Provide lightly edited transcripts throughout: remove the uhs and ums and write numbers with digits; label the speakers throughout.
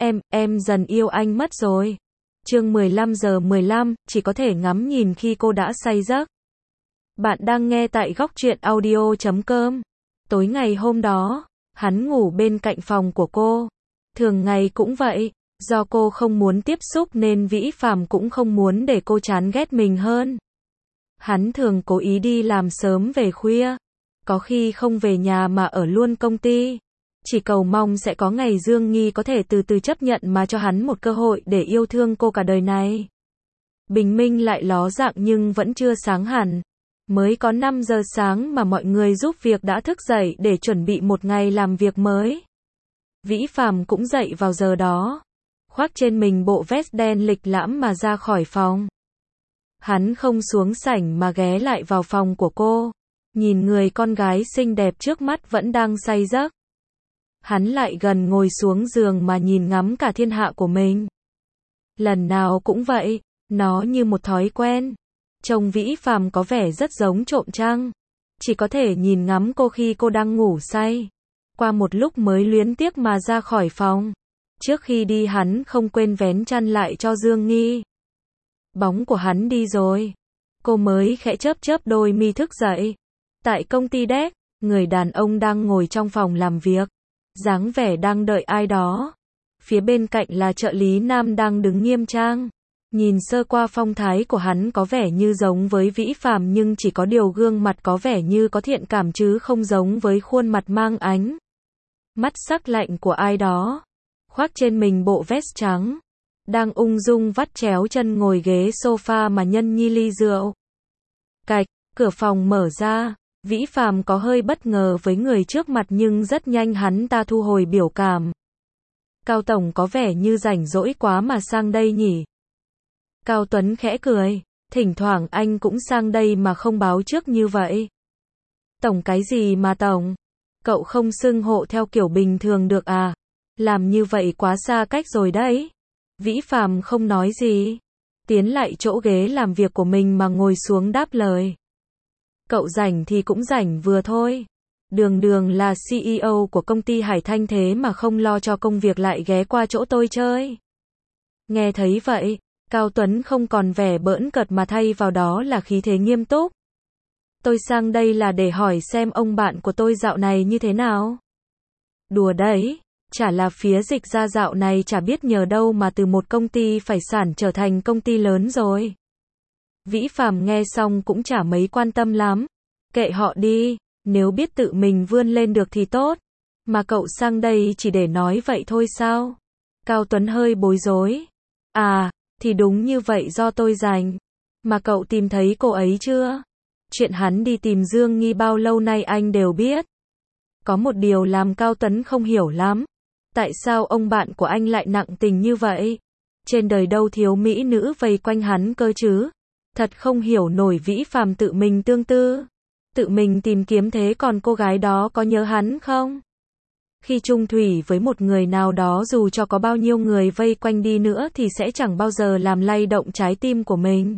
Speaker 1: Em dần yêu anh mất rồi. Chương 15:15, chỉ có thể ngắm nhìn khi cô đã say giấc. Bạn đang nghe tại góc truyện audio.com. Tối ngày hôm đó, hắn ngủ bên cạnh phòng của cô. Thường ngày cũng vậy, do cô không muốn tiếp xúc nên Vĩ Phạm cũng không muốn để cô chán ghét mình hơn. Hắn thường cố ý đi làm sớm về khuya, có khi không về nhà mà ở luôn công ty. Chỉ cầu mong sẽ có ngày Dương Nghi có thể từ từ chấp nhận mà cho hắn một cơ hội để yêu thương cô cả đời này. Bình minh lại ló dạng nhưng vẫn chưa sáng hẳn. Mới có 5 giờ sáng mà mọi người giúp việc đã thức dậy để chuẩn bị một ngày làm việc mới. Vĩ Phạm cũng dậy vào giờ đó, khoác trên mình bộ vest đen lịch lãm mà ra khỏi phòng. Hắn không xuống sảnh mà ghé lại vào phòng của cô, nhìn người con gái xinh đẹp trước mắt vẫn đang say giấc. Hắn lại gần ngồi xuống giường mà nhìn ngắm cả thiên hạ của mình. Lần nào cũng vậy, nó như một thói quen. Trông Vĩ Phạm có vẻ rất giống trộm trăng. Chỉ có thể nhìn ngắm cô khi cô đang ngủ say. Qua một lúc mới luyến tiếc mà ra khỏi phòng. Trước khi đi hắn không quên vén chăn lại cho Dương Nghi. Bóng của hắn đi rồi. Cô mới khẽ chớp chớp đôi mi thức dậy. Tại công ty Deck, người đàn ông đang ngồi trong phòng làm việc. Dáng vẻ đang đợi ai đó. Phía bên cạnh là trợ lý nam đang đứng nghiêm trang. Nhìn sơ qua phong thái của hắn có vẻ như giống với Vĩ Phạm nhưng chỉ có điều gương mặt có vẻ như có thiện cảm chứ không giống với khuôn mặt mang ánh mắt sắc lạnh của ai đó. Khoác trên mình bộ vest trắng, đang ung dung vắt chéo chân ngồi ghế sofa mà nhâm nhi ly rượu. Cạch, cửa phòng mở ra. Vĩ Phạm có hơi bất ngờ với người trước mặt nhưng rất nhanh hắn ta thu hồi biểu cảm. Cao Tổng có vẻ như rảnh rỗi quá mà sang đây nhỉ? Cao Tuấn khẽ cười, thỉnh thoảng anh cũng sang đây mà không báo trước như vậy. Tổng cái gì mà Tổng? Cậu không xưng hộ theo kiểu bình thường được à? Làm như vậy quá xa cách rồi đấy. Vĩ Phạm không nói gì, tiến lại chỗ ghế làm việc của mình mà ngồi xuống đáp lời. Cậu rảnh thì cũng rảnh vừa thôi. Đường Đường là CEO của công ty Hải Thanh thế mà không lo cho công việc lại ghé qua chỗ tôi chơi. Nghe thấy vậy, Cao Tuấn không còn vẻ bỡn cợt mà thay vào đó là khí thế nghiêm túc. Tôi sang đây là để hỏi xem ông bạn của tôi dạo này như thế nào. Đùa đấy, chả là phía Dịch ra dạo này chả biết nhờ đâu mà từ một công ty phải sản trở thành công ty lớn rồi. Vĩ Phạm nghe xong cũng chả mấy quan tâm lắm. Kệ họ đi, nếu biết tự mình vươn lên được thì tốt. Mà cậu sang đây chỉ để nói vậy thôi sao? Cao Tuấn hơi bối rối. À, thì đúng như vậy do tôi rảnh. Mà cậu tìm thấy cô ấy chưa? Chuyện hắn đi tìm Dương Nghi bao lâu nay anh đều biết. Có một điều làm Cao Tuấn không hiểu lắm. Tại sao ông bạn của anh lại nặng tình như vậy? Trên đời đâu thiếu mỹ nữ vây quanh hắn cơ chứ? Thật không hiểu nổi. Vĩ Phạm tự mình tương tư, tự mình tìm kiếm thế còn cô gái đó có nhớ hắn không? Khi chung thủy với một người nào đó dù cho có bao nhiêu người vây quanh đi nữa thì sẽ chẳng bao giờ làm lay động trái tim của mình.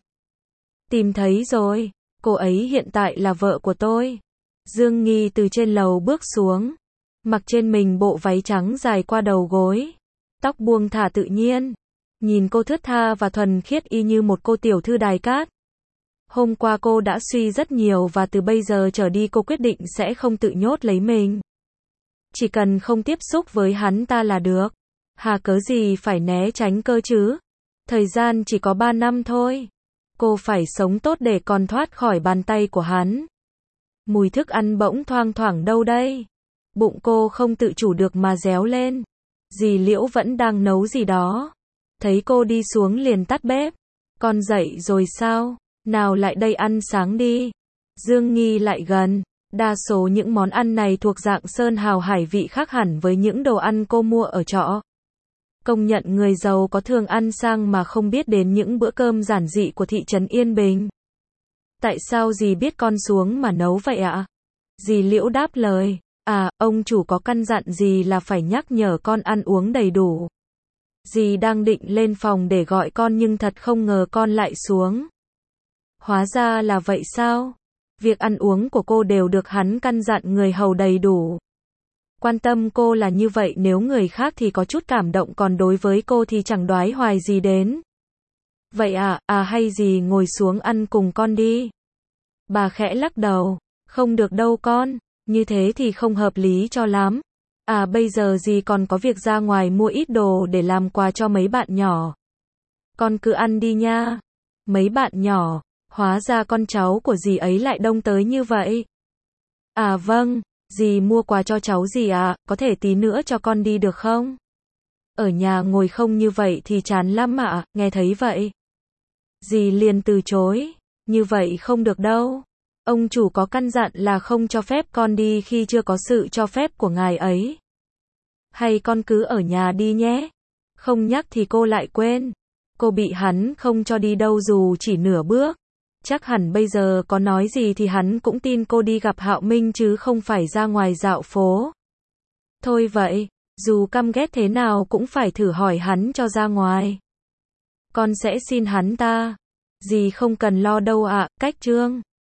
Speaker 1: Tìm thấy rồi, cô ấy hiện tại là vợ của tôi. Dương Nghi từ trên lầu bước xuống, mặc trên mình bộ váy trắng dài qua đầu gối, tóc buông thả tự nhiên. Nhìn cô thướt tha và thuần khiết y như một cô tiểu thư đài cát. Hôm qua cô đã suy rất nhiều và từ bây giờ trở đi cô quyết định sẽ không tự nhốt lấy mình. Chỉ cần không tiếp xúc với hắn ta là được. Hà cớ gì phải né tránh cơ chứ? Thời gian chỉ có 3 năm thôi. Cô phải sống tốt để còn thoát khỏi bàn tay của hắn. Mùi thức ăn bỗng thoang thoảng đâu đây? Bụng cô không tự chủ được mà réo lên. Dì Liễu vẫn đang nấu gì đó. Thấy cô đi xuống liền tắt bếp. Con dậy rồi sao? Nào lại đây ăn sáng đi. Dương Nghi lại gần. Đa số những món ăn này thuộc dạng sơn hào hải vị khác hẳn với những đồ ăn cô mua ở trọ. Công nhận người giàu có thường ăn sang mà không biết đến những bữa cơm giản dị của thị trấn Yên Bình. Tại sao dì biết con xuống mà nấu vậy ạ? Dì Liễu đáp lời. À, ông chủ có căn dặn dì là phải nhắc nhở con ăn uống đầy đủ. Dì đang định lên phòng để gọi con nhưng thật không ngờ con lại xuống. Hóa ra là vậy sao? Việc ăn uống của cô đều được hắn căn dặn người hầu đầy đủ. Quan tâm cô là như vậy, nếu người khác thì có chút cảm động, còn đối với cô thì chẳng đoái hoài gì đến. Vậy hay gì ngồi xuống ăn cùng con đi. Bà khẽ lắc đầu. Không được đâu con, như thế thì không hợp lý cho lắm. Bây giờ dì còn có việc ra ngoài mua ít đồ để làm quà cho mấy bạn nhỏ. Con cứ ăn đi nha. Mấy bạn nhỏ, hóa ra con cháu của dì ấy lại đông tới như vậy. Vâng, dì mua quà cho cháu dì có thể tí nữa cho con đi được không? Ở nhà ngồi không như vậy thì chán lắm nghe thấy vậy. Dì liền từ chối, như vậy không được đâu. Ông chủ có căn dặn là không cho phép con đi khi chưa có sự cho phép của ngài ấy. Hay con cứ ở nhà đi nhé. Không nhắc thì cô lại quên. Cô bị hắn không cho đi đâu dù chỉ nửa bước. Chắc hẳn bây giờ có nói gì thì hắn cũng tin cô đi gặp Hạo Minh chứ không phải ra ngoài dạo phố. Thôi vậy, dù căm ghét thế nào cũng phải thử hỏi hắn cho ra ngoài. Con sẽ xin hắn ta. Dì không cần lo đâu cách Trương.